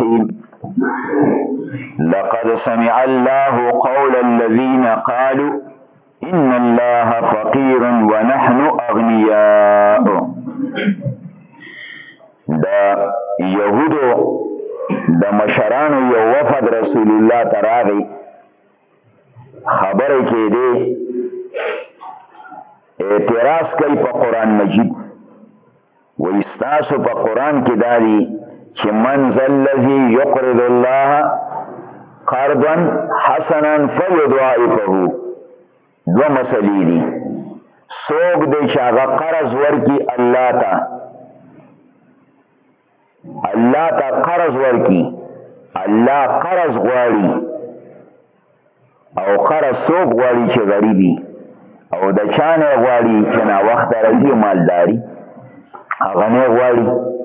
الرحيم لقد سمع الله قول الذين قالوا إن الله فقير ونحن أغنياء. دا يهودو دا مشرانو یو وفد رسول الله تراغي خبره کې دی اعتراض کوي په قرآن مجید و استاسو په قرآن کې داري چې من ذا الذي يقرض الله قرضا حسنا فيضاعفه. دو مسئلې دي. څوک دی چې هغه قرض ورکي الله ته قرض ورکي الله قرض غواړي او قرض څوک غواړي چې غریبي او د چانه غواړي چې نا وخت راځي مالداري هغه نه غواړي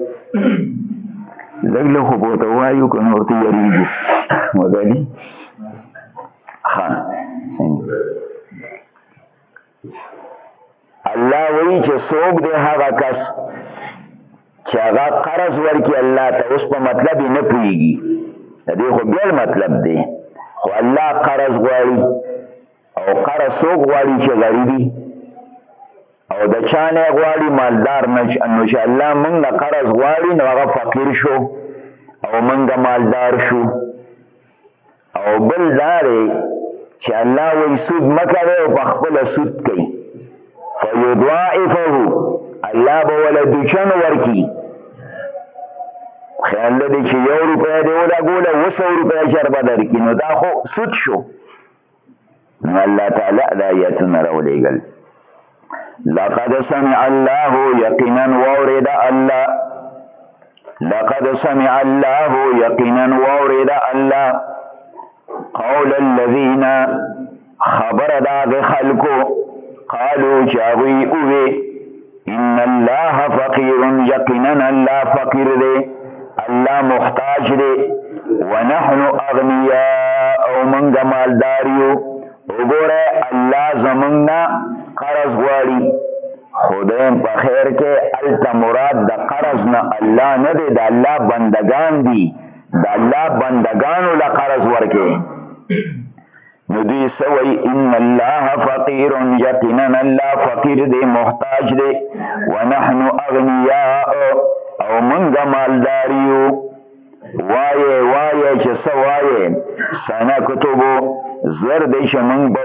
لګله خو بوته وایو کنه ورته یریږي مګالي ها څنګه الله وایي چې څوک دی هغه کس چې هغه قرض ورکي الله ته. اوس په مطلب نه پوهیږي د دې خو بل مطلب دی خو الله قرض غواړي او قرض څوک غواړي چې غریبي او د چانه غواړي مالدار نو چې الله موږ نه قرض غواړي نو هغه فقیر شو او موږ مالدار شو. او بل داري چې الله وایي سود مکوي او په خپل سود کوي فیضاعفه الله به ولد چن ورکی خیال دې چې 1 روپیا دی ولا ګوله 200 روپیا شر بدر کی نو دا خو سود شو. نو الله تعالی د آیاتنا راولېګل لقد سمع الله یقینا وورد الله لقد سمع الله یقینا وورد الله قول الذين خبر داغ خلقو قالوا چاوی اوه ان الله فقير یقینا الله فقیر دی الله محتاج دی ونحن اغنیاء او منگ مالداریو. وګوره الله زمونږه قرض غواړي خدایم په خیر کې الته مراد د قرض نه الله نه دی د الله بندگان دي د الله بندگانو له قرض ورکې نو دوی سوی ان الله فقیر یقینا الله فقیر دی محتاج دی ونحن اغنیاء او منګ مالداریو. وایه چې سوایه سنکتبو زرد شمنګ به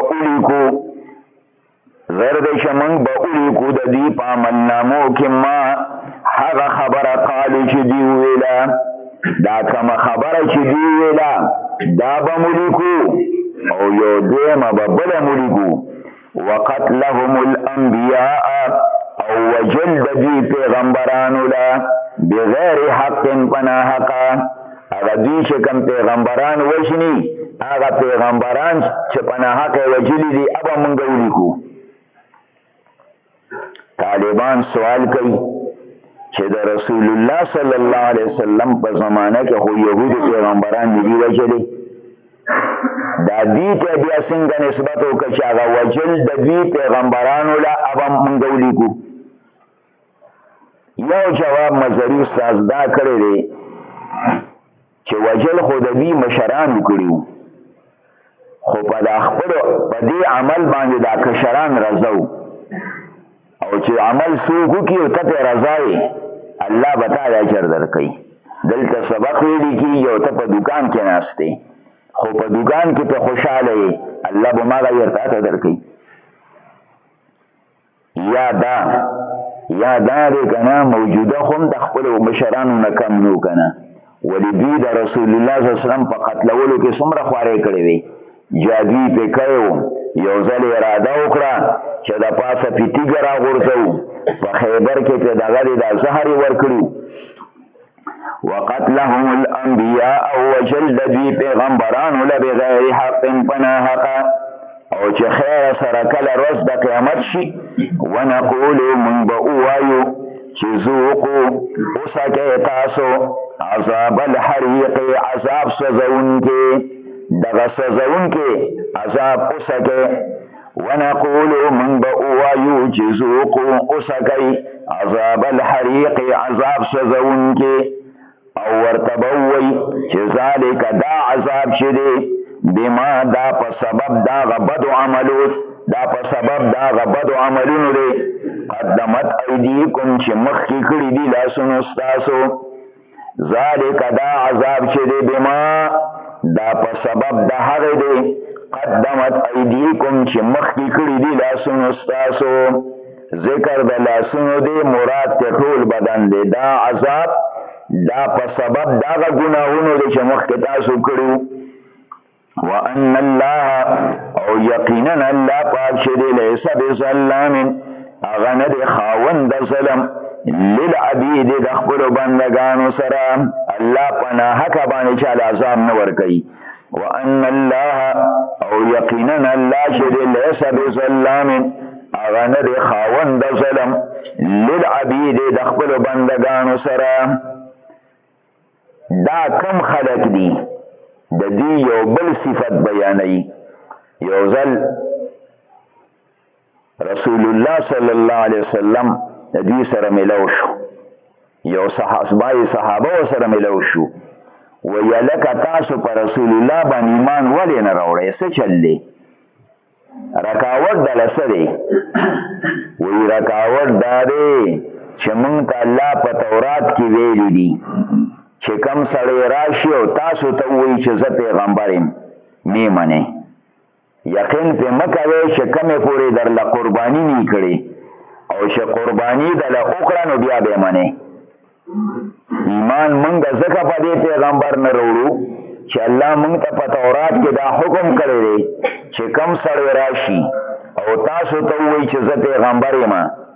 اولیکو د دې په عملنامو کې ما هغه خبره قالو چې دی ویلا دا کومه خبره چې دی ویلا دا به ملیکو او یو دیمه به بل ملیکو. وقتلهم الانبیاء او وجل د دې پیغمبرانو لا بغیر حق پناه حقا هغه دوی چې کوم پیغمبران وشني هغه پیغمبران چې پناه حق وجلی دي ابا مونږ ولیکو. طالبان سوال کوي چې د رسول الله صلی الله علیه وسلم په زمانه کې خو يهودي پیغمبران دي وجلي دا دې ته بیا څنګه نسبت وکړي چې هغه وجل د دې پیغمبرانو لا ابا مونږ ولیکو. یو جواب مزری استاد دا کړی دی چې وجل خو د دې مشران وکړي خو په دې عمل باندې دا کشران رضاو او چې عمل څوک کوي او ته رضای الله بتا اجر درکړي. دلته سبق ویل کی یو ته په دکان کې ناشته خو په دکان کې ته خوشاله الله به ما غیر ته درکړي. یا دا دې کنه موجوده هم د خپل مشرانو نه کم نو کنه ولی دوی د رسول الله صلی الله علیه وسلم په قتلولو کې څومره خوارې کړې وي جادوی په کړو یو ځل اراده وکړه چې د پاسه پیټیګ را غورځو په خیبر کې په دغه د زهر ورکړو. وقتلهم الانبیاء وجلد دوی پیغمبرانو له بغیر حق پناه حق او چې خیر سره کله روز د قیامت شي ونقول من بوایو چې ذوقوا وسکه تاسو عذاب الحریق عذاب سوزونکې دغه سوزونکې عذاب وسکه ونقول من بوایو چې ذوقوا وسکه عذاب الحریق عذاب سوزونکې او ورتبوي چې ذالک دا عذاب شدی بما دا په سبب دا غبد عملو دا په سبب دا غبد عملونو دی قدمت ایدیکم چې مخکې کړي دي لاسونو ستاسو ذالک دا عذاب شدی بما دا په سبب دا هغه دی قدمت ایدیکم چې مخکې کړي دي لاسونو ستاسو ذکر د لاسونو دی مراد ته ټول بدن دی دا عذاب دا په سبب دا ګناهونو دی چې مخکې تاسو کړو وان الله او یقینا الله پاک شدی لیس بظلام اغه نه دی خاوند ظلم للعبید د خپل بندگانو سره الله پناه کا باندې چې عذاب نه ور کوي وان الله او یقینا الله شدی لیس بظلام اغه نه دی خاوند ظلم للعبید د خپل بندگانو سره دا کم خلق دی د دې یو بل صفت بیانوي یو ځل رسول الله صلی الله علیه وسلم د دې سره ملو شو یو صحابه سره ملو شو ویلک تاسو پر رسول الله باندې ایمان ولې نه راوړی څه چلې رکاوټ دلسه وی رکاوټ داري چې مونږ ته الله په تورات کې ویلي دي چې کم سړی راشي او تاسو ته وایي چې زه پیغمبر یم می منې یقین په مکوي چې کمې پورې درله قرباني نه کړي او چې قرباني دله وکړه نو بیا به منې ایمان مونږ ځکه په دې پیغمبر نه وروړو چې الله مونږ ته په تورات کې دا حکم کړی دی چې کم سړی راشي او تاسو ته وایي چې زه پیغمبر یم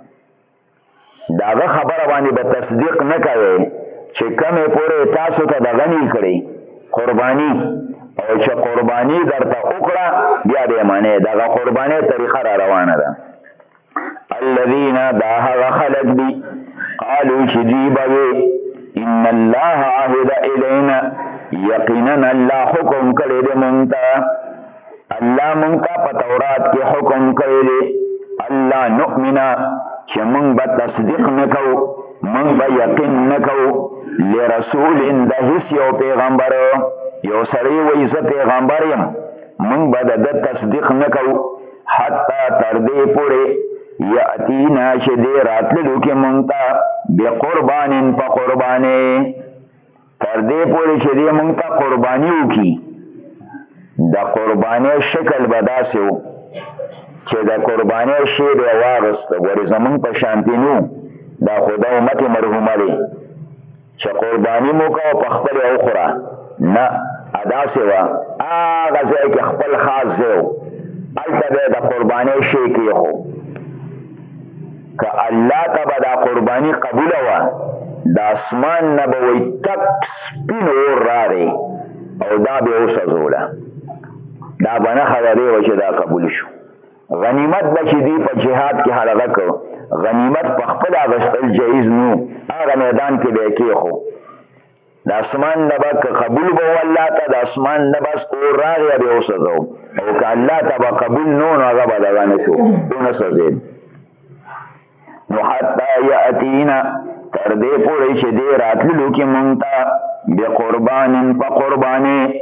داغه خبره باندې به تصدیق نه کوي چې کمې پورې تاسو ته دغه نه کړي قرباني او چې قرباني درته وکړه بیا دې معنی دغه قرباني طریقه را روانه ده الذين دا هغه خلق دي قالوا شجيبه ان الله عهد الينا یقینا الله حکم کړی دی مونږ ته الله مونږ ته په تورات کې حکم کړی دی الله نؤمنا چې مونږ به تصدیق نکوو مونږ به یقین نکوو لرسول د هیڅ یو پیغمبر یو سړی وایي زه پیغمبر یم مونږ به د تصدیق نکوو حتی تر دې پورې یاتینا چې دې راتللو کې مونږ ته بقربان په قربانې تر دې پورې چې دې مونږ ته قرباني وکړي د قربانۍ شکل به داسې و چې د قربانۍ شی به واغست ګورې زمونږ په شانتي نو دا خدا امت مرحومه دی چې قرباني مو کو په خپل او خورا نه ادا سوا هغه ځای کې خپل خاص ځای البته د قرباني شی کې خو که الله تبارک دا قرباني قبول وا د اسمان نه به وي تک سپین اور راغی او دا به وسوله دا باندې خبرې و چې دا قبول شو غنیمت بچی دی په جهاد کې حلقه کو غنیمت په خپل اغستل جایز نو هغه میدان کې به کې خو د اسمان نه به قبول به الله ته د اسمان نه بس اور راغی به وسوځو او که الله ته قبول نو هغه به دغه شو دونه سزید نو حتی یاتینا تر دې پورې چې دې راتللو کې مونږ ته به قربان په قرباني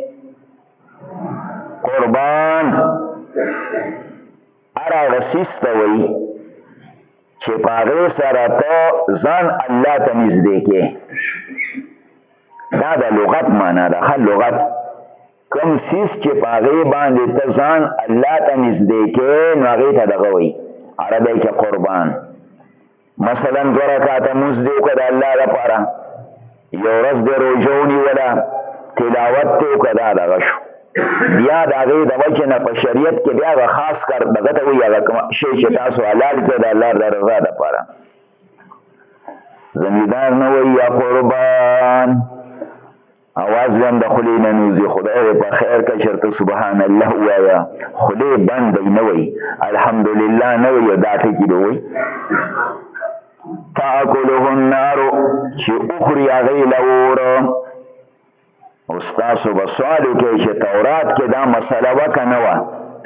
قربان ارا رسیسته وي چې پاغه سره ته ځان الله ته نږدې کې دا د لغت معنا ده خل لغت کوم سیس چې پاغه باندې ته ځان الله ته نږدې کې نو هغه ته دغه وي عربی کې قربان مثلا برکات مزدو کده الله لپاره یو ورځ د روزونی ولا تلاوت تو کده دغه شو بیا دا غي د وجه نه په شریعت کې بیا خاص کر دغه ته وی هغه شی چې تاسو حلال کړه د الله د رضا لپاره زمیدار نه وی یا قربان اواز هم د خلی نه نوزي خدای په خیر کې شرط سبحان الله وایا خلی بند نه وی الحمدلله نه وی دا ته کې دوی تاکلوه النار چې اخري غیل اور استاسو بسوالو کې چې تورات کې دا مسله وکنه وا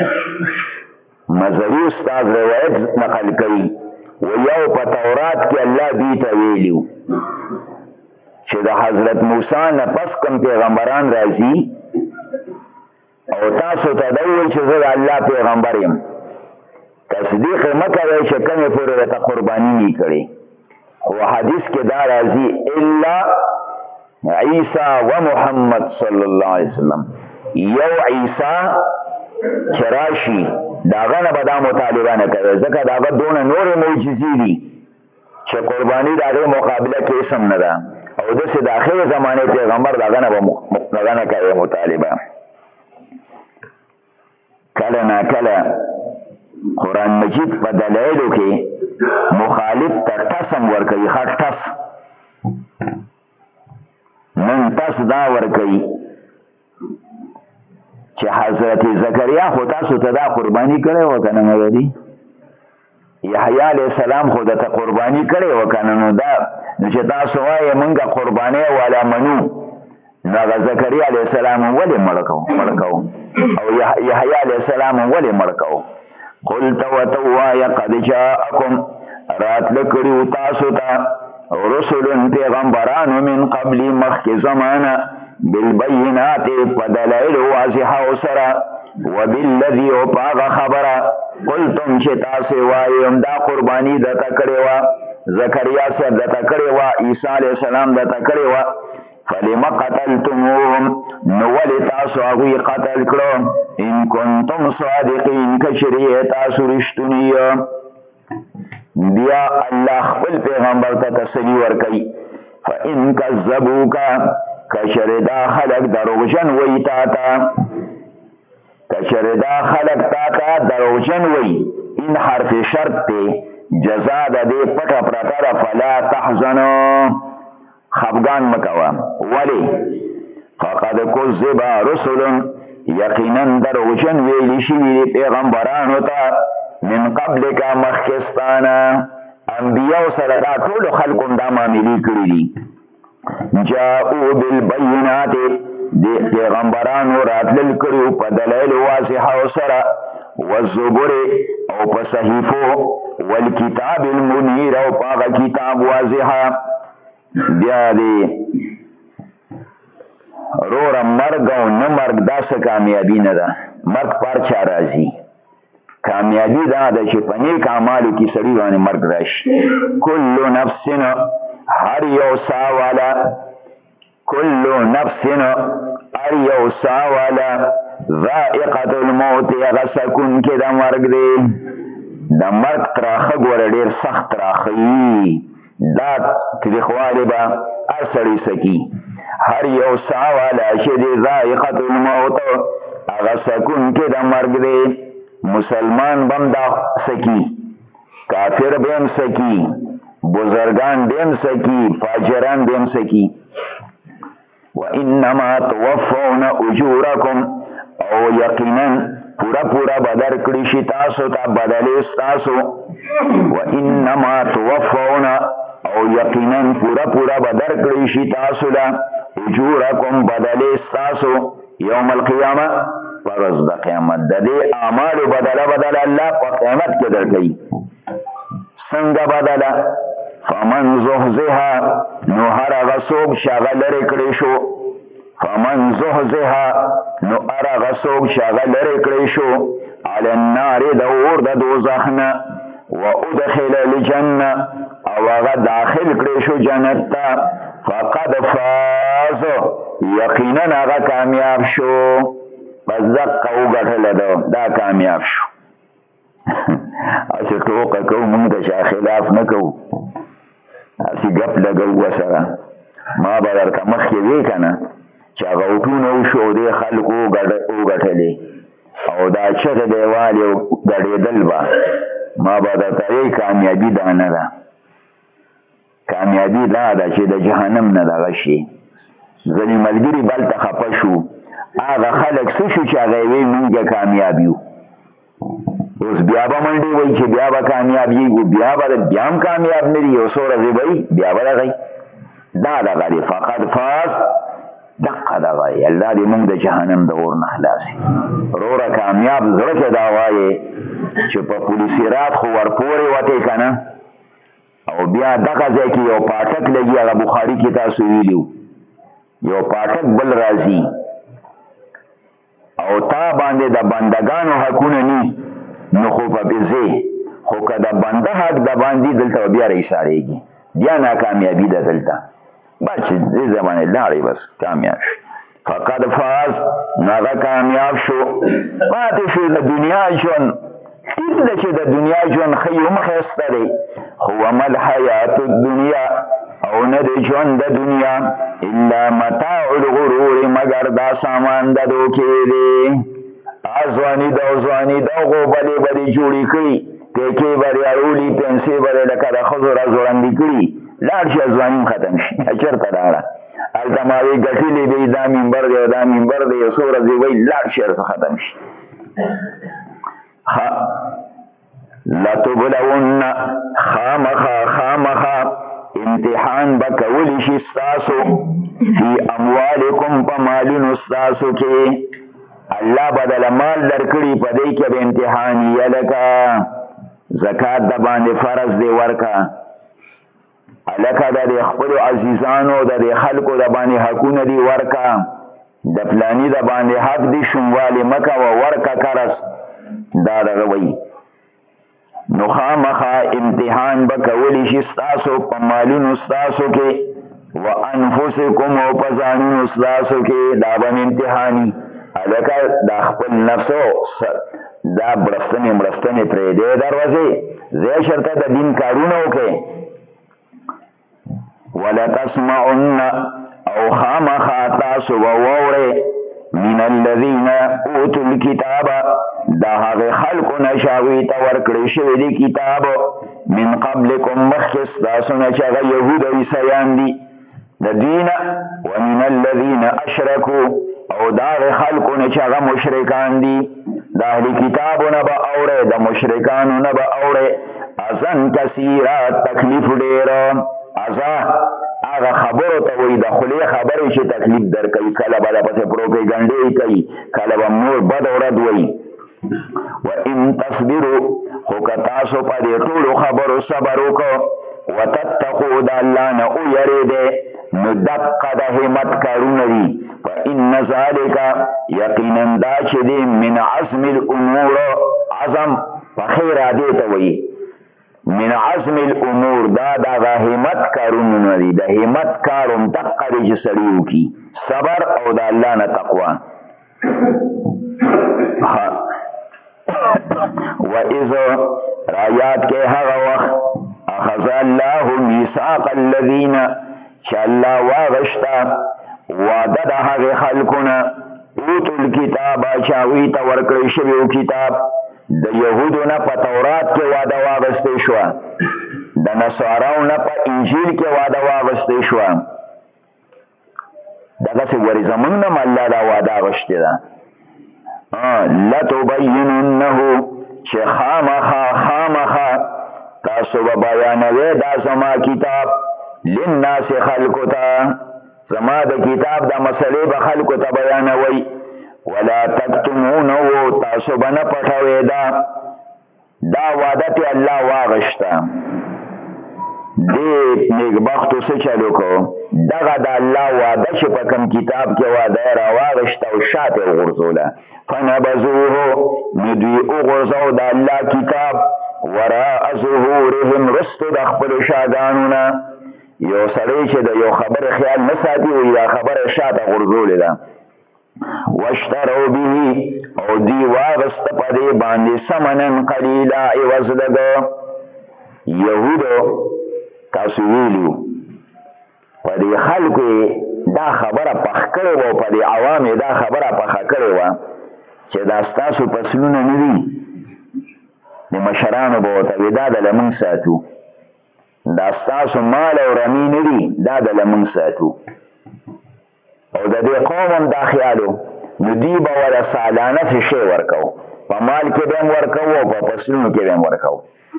مزری استاد روایت نقل کړي و یو په تورات کې الله دې ته ویلو چې د حضرت موسی نه پس کوم پیغمبران راځي او تاسو ته دا وایي چې زه د الله پیغمبر یم، تصدیق مه کوئ چې کومې پورې ورته قرباني نه کړې. خو حدیث کې دا راځي الا عیسی و محمد صلی الله علیه وسلم، یو عیسی چې راشي داغه نه به دا مطالبه نه کوي، ځکه داغه دونه نورې معجزې دي چې قرباني د هغې مقابله کې اسم نه ده، او داسې د آخر زمانې پیغمبر داغه نه به نه کوي مطالبه. کله نا کله قرآن مجید په دلایلو کې مخالف ته قسم ورکوي، ښه ټس نن تس دا ورکوي چې حضرت زکریا خو تاسو ته دا قرباني کړې وه که نه مګري، یحیی علیه السلام خو درته قرباني کړې وه که نه، نو چې تاسو وایې مونږ قربانۍ والا منو، نو هغه زکریا علیه السلام ولې مړ کوو او یحیی علیه السلام ولې مړ کوو؟ قلت ورته ووایه قد جاءکم راتله کړي وو تاسو ته رسل پیغمبرانو من قبل مخکې زمانه بالبینات په دلایل واضحه سره وبالذي او پاغه خبره قلتم چې تاسو وایي دا قرباني دته کړې وه، زکریا صاحب دته کړې وه، عیسی علیه السلام دته کړې وه، فلم قتلتموهم نو ولې تاسو هغوی قتل کړو؟ ان کنتم صادقین کچرې تاسو رښتونی یې. بیا الله خپل پیغمبر ته تسلی ورکوي فان کذبوک کچرې دا خلک دروغجن وایي تا ته، کچرې دا خلک تا ته دروغجن وایي، این حرف شرط دی، جزا د دې پټه پرته ده، فلا تحزنو خفګان مکوه. ولی فقد کذب رسل یقینا دروغجن ویلی شوي پیغمبرانو ته من قبل کا مخکستانه، انبیاء سره دا ټول خلکو دا معاملې کړي دي. جاءو بالبینات دی پیغمبرانو راتلل کړي په دلایل واضحه سره، والزبر او په صحیفو، والکتاب المنیر او په هغه کتاب واضحه. بیا دی روره مرګ او نه مرګ دا څه کامیابي نه ده، مرګ پر چا راځي، کامیابي دا ده چې په نیک اعمالو کې سړي باندې مرګ راشي. کل نفس هر یو ساه والا، کل نفس هر یو ساه والا ذائقة الموت هغه سکون کې د مرګ دی. د مرګ تراخه ګوره ډېر سخت تراخه وي، دا تریخوالی با هر سړی سکی. هر یو ساه والا چې دی ذائقة الموت هغه سکون کې د مرګ دی. مسلمان بم دا سکی، کافر بیم سکی، بزرگان بیم سکی، فاجران بیم سکی. وانما توفون اجورکم او یقینا پورا پورا بدر کړي شي تاسو ته بدلې تاسو. وانما توفون او یقینا پورا پورا بدر کړي شي تاسو له اجورکم بدلې تاسو یوم القیامه پرز د قیامت. د دې اعمال بدله الله په قیامت کې درکړي. څنګه بدله؟ فمن زحزها نو هر هغه څوک چې هغه لرې کړی شو، فمن زحزها نو هر هغه څوک چې هغه لرې کړی شو علی النار د اور د دوزخ نه، وادخل الجنه او هغه داخل کړی شو جنت ته، فقد فاز یقینا هغه کامیاب شو. بس دقه وګټله دا کامیاب شو. اسی ټوکه کوو مونږ د چا خلاف نه کوو، اسی ګپ لګو ورسره. ما به درته مخکې وی که نه چې هغه اوټونه وشو او دې خلکو وګټلې او دا چغې دیوالې ګډېدل به، ما به درته وی کامیابي دا نه ده، کامیابي دا ده چې د جهنم نه دغه شي. ځینې ملګري بلته خفه شو، هغه خلک څه شو چې هغه وی مونږ کامیاب یو، اوس بیا به منډې وایي چې بیا به کامیاب یو، بیا هم کامیاب نه دي، یو څو ورځې به وي بیا به دغه دا دغه دی. فقد فاز دقه دغه دی. الله دې مونږ د جهنم د اور نه خلاصي. وروره کامیاب زړه کې دا وایې چې په پولیس رات خو ورپورې وتې که نه، او بیا دغه ځای کې یو پاټک لګي هغه بخاری کې تاسو ویلو یو پاټک بل راځي او تا باندې د بندگانو حقونه ني نو خو په بيزي خو که د بنده حق د باندې دلته بیا رئیساريږي بیا ناکامیابی ده دلته بچ دې زمانه لاري بس کامیاب فقد فاز نغه کامیاب شو پاتې شو د دنیا ژوند دې چې د دنیا ژوند خیوم خسته دی هو مل حیات الدنیا او نه د ژوند د دنیا الا متاع الغرور مگر دا سامان د دوکې دی ازوانی دا غو بلی جوړی کړي کې بری اړولی پنسي بری لکه د خزو را زوړندې کړي لاړ شي ازوانی ختم شي چرته راړه التماوی ګټلې دی دا منبر دی یو څو ورځې وای لاړ شي ختم شي لا تبلون خامخا امتحان بکول شي استاسو فی اموالکم پمالون استاسو کې الله بدل مال درکړي په دې کې به امتحان یې لکه زکات د باندې فرض دی ورکا الکه د خپل عزیزانو د خلکو د باندې حقونه دی ورکا د پلانی د باندې حق دی شمواله مکه و ورکا کرس دا دغوي نو خامخا امتحان بکولی شي ستاسو په مالونو ستاسو کې وانفسکم او په ځانونو ستاسو کې دا باندې امتحاني الکه د خپل نفسو دا برستنی پرې دې دروازه زه شرطه د دین کارونه وکي ولا تسمعن او خامخا تاسو ووره من الذين اوتوا الكتاب دا هغه خلکو نشاوی ته ورکړی شوی دی کتاب من قبلکم مخکس تاسو نه چې هغه يهود او عیسایان دي د دین ومن الذين اشركوا او دا خلکو نه چې هغه مشرکان دي د اهل کتابونه به اوره د مشرکانو نه به اوره اذن کثیره تکلیف ډیر ازا هغه خبرو ته وي د خلی خبرې چې تکلیف درکوي کله به پسې پروپاګاندا کوي کله به نور بد اورد وي و ان تصبروا خو که تاسو په دې ټولو خبرو صبر وکړو وتتقوا د الله نه ویریږئ نو دقه د همت کارونه دي فإن ذلك یقینا دا چې دی من عزم الامور عزم په خیر عادی ته وي من عزم الامور دا همت کارونه دي د همت کاروم دقه دي چې سړیو کی صبر او د الله نه تقوا و اذا رایات کې هغه وخت اخذ الله ميثاق الذين چې الله واغشتا وعده د هغه خلقونه اوتل الكتاب چاوي ته ورکړی شوی کتاب د يهودو نه په تورات کې وعده واغستې شو د نصاراو نه په انجیل کې وعده واغستې شو دغه څه ورې زمونږ نه الله دا وعده غشته ده لا تبيننه چې خامخا تاسو به بیانوي دا زما کتاب للناس خلقتا زما د کتاب د مسلې به خلقو ته بیانوي ولا تکتمونه تاسو به نه پټوي دا وعده ته الله واغشته دې نیکبختو څه چلو کو دغه د الله وعده چې په کوم کتاب کې وعده را واغشته او شاته وغورځوله فنبذوه ندوی وغورځو د الله کتاب وراء ظهورهم رست د خپل شاګانونه یو سړی چې د یو خبر خیال نه ساتي وي دا خبره شاته غورځولې ده واشتروا به او دی واغست په دې باندې ثمنن قلیلا عوض دغه يهودو تاسو ویلو په دې خلکو دا خبره پخ کړې و په دې عوامو دا خبره پخ کړې و چې دا تاسو پسلونه نه دي د مشرانو به ته دا د لمن ساتو دا تاسو مال او رمی نه دي دا د لمن ساتو او د دې قوم دا خیالو نو دی به ولا سالانه څه شی ورکو په مال کې به ورکو او په پسلونو کې به ورکو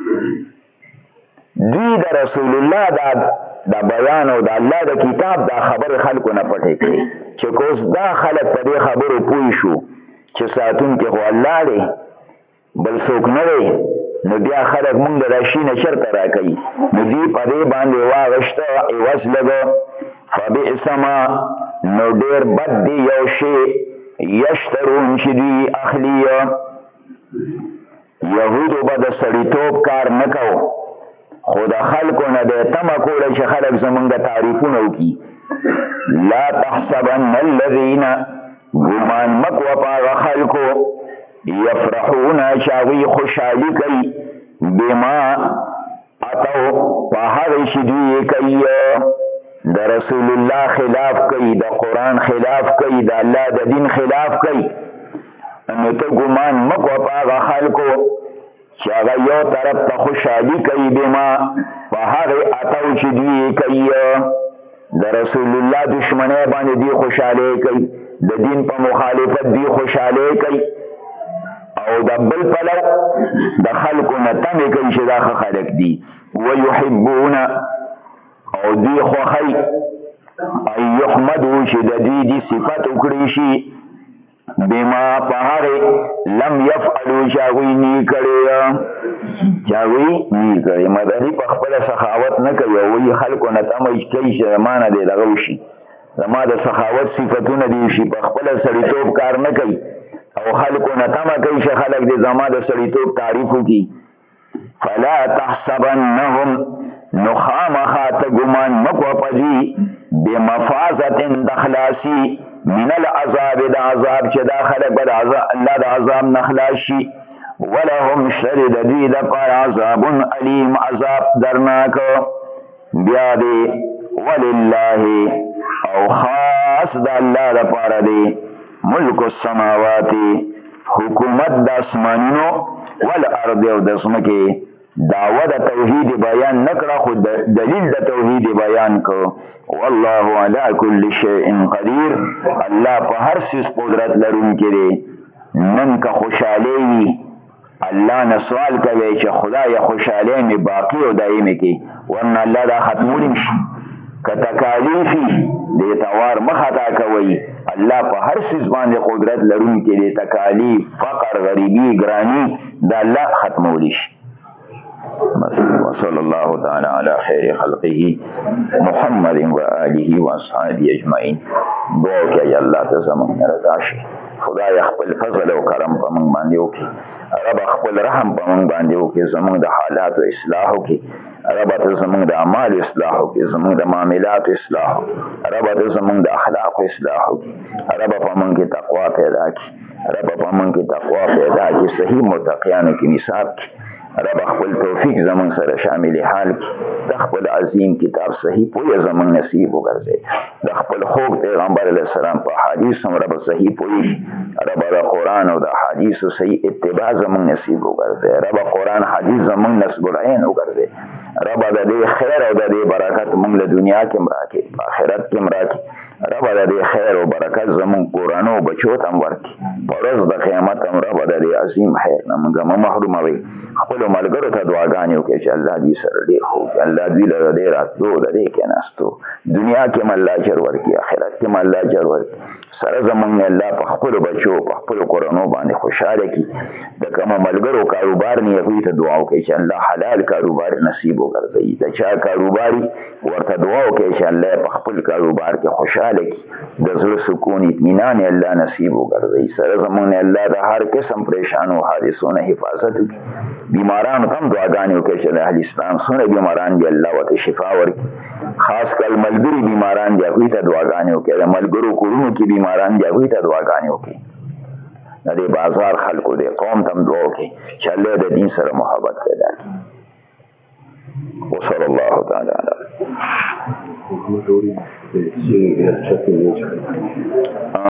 دوی د رسول الله دا بیان او د الله د کتاب دا خبر خلکو نه پټې کړي چې کوس دا خلک په دې خبرو پوي شو چې ساتون کې خو الله دی بل څوک نه دی نو بیا خلک مونږ د راشي نه چرته راکوي نو دوی په دې باندې واغشته عوض لګو فبئس ما نو ډېر بد دی یو شی یشترون چې دوی اخلي یهودو به د سړیتوب کار نه کوو خو د خلکو نه د تمه کوله چې خلک زمونږ تعریفونه وکړي لا تحسبن الذین ګمان مکوه په هغه خلکو یفرحون چې هغوی خوشحالي کوي بما اتو په هغې چې دوی یې کوي د رسول الله خلاف کوي د قرآن خلاف کوي د الله د دین خلاف کوي نو ته ګمان مکوه په هغه خلکو چې هغه یو طرف ته خوشحالي کوي بما په هغې اتو چې دوی یې کوي د رسول الله دشمنی باندې دی خوشحالي کوي د دین په مخالفت دی خوشحالي کوي او د بل پلو د خلکو نه تمې کوي چې دا ښه خلک دي ویحبون او دوی خوښوي ان یحمدو چې د دوی دي صفت وکړي شي بما په هغې لم یفعلو چې هغوی نی کړی مدني په خپله سخاوت نه کوي او وایي خلکو نه تمه کوي چې زما نه دی دغه وشي زما د سخاوت صفتونه دي شي په خپله سړیتوب کار نه کوي او خلکو نه تمه کوي چې خلک دې زما د سړیتوب تعریف وکړي فلا تحسبنهم نو خامخا ته ګمان مکوه په دوی بمفازة د خلاصي من العذاب د عذاب چې دا خلک به الله د عذاب نه خلاص شي ولهم شر د دوی دپاره عذاب علیم عذاب درناک بیا دی ولله او خاص د الله دپاره دی ملک السماوات حکومت د اسمانونو والارض او د ځمکې دعوه د توحید بیان نکړه خو دلیل د توحید بیان کو والله علی کل شیء قدیر الله په هر څه قدرت لرونکی دی نن که خوشاله وي الله نه سوال کوي چې خدای خوشاله می باقی او دایمي کی ورنه الله دا ختمولی شي که تکالیفي د توار مخاطا کوي الله په هر څه باندې قدرت لرونکی دی تکالیف فقر غریبی ګرانی دا الله ختمولی شي وصلى الله تعالى على خير خلقه محمد وآله وأصحابه أجمعين دعوك يا الله تزمن رضا شي خدای خپل فضل او کرم په موږ باندې وکي رب خپل رحم په موږ باندې وکي زموږ د حالات او اصلاح وکي رب ته زموږ د اعمال اصلاح وکي زموږ د معاملات اصلاح رب ته زموږ د اخلاق اصلاح وکي رب په موږ کې تقوا پیدا کړي رب په موږ کې تقوا پیدا کړي صحیح متقیانو کې نصاب رب خپل توفیق زمون سره شامل حال د خپل عظیم کتاب صحیح پوهه زمون نصیب وګرځي د خپل خوږ پیغمبر علیه السلام په حدیث هم رب صحیح پوهه رب د قرآن او د حدیث صحیح اتباع زمون نصیب وګرځي رب قرآن حدیث زمون نصب العين وګرځي رب د دې خیر او د دې برکت موږ له دنیا کې مراکې په آخرت کې مراکې رب د دې خیر او برکت زمون قرآن او بچو ته ورکړي په ورځ د قیامت هم رب د دې عظیم خیر نه موږ محروموي خپل ملګرو ته دعاګانې وکړي چې الله دې سره ډېر خو الله دې له دې راتلو د دې کې ناستو دنیا کې هم الله اجر ورکړي آخرت کې هم الله اجر ورکړي سره زمونږ الله په خپلو بچو په خپلو کورنو باندې خوشحاله کړي د کومه ملګرو کاروبار نه هغوی ته دعا وکړي چې الله حلال کاروبار نصیب وګرځوي د چا کاروباري ورته دعا وکړي چې الله په خپل کاروبار کې خوشحاله کړي د زړه سکون اطمینان الله نصیب وګرځوي سره زمونږ الله د هر قسم پریشانو حادثو نه حفاظت وکړي بیمارانو تم دعاګانې وکړي چې د اهل اسلام څومره بیماران دي الله ورته شفا ورکړي خاص کل ملګري بیماران دي هغوی ته دعاګانې وکړي د ملګرو کورونو کې بیماران دي هغوی ته دعاګانې وکړي د دې بازار خلکو دې قوم ته هم دعا وکړي چې الله د دین سره محبت پیدا کړي وصلی الله تعالی علیه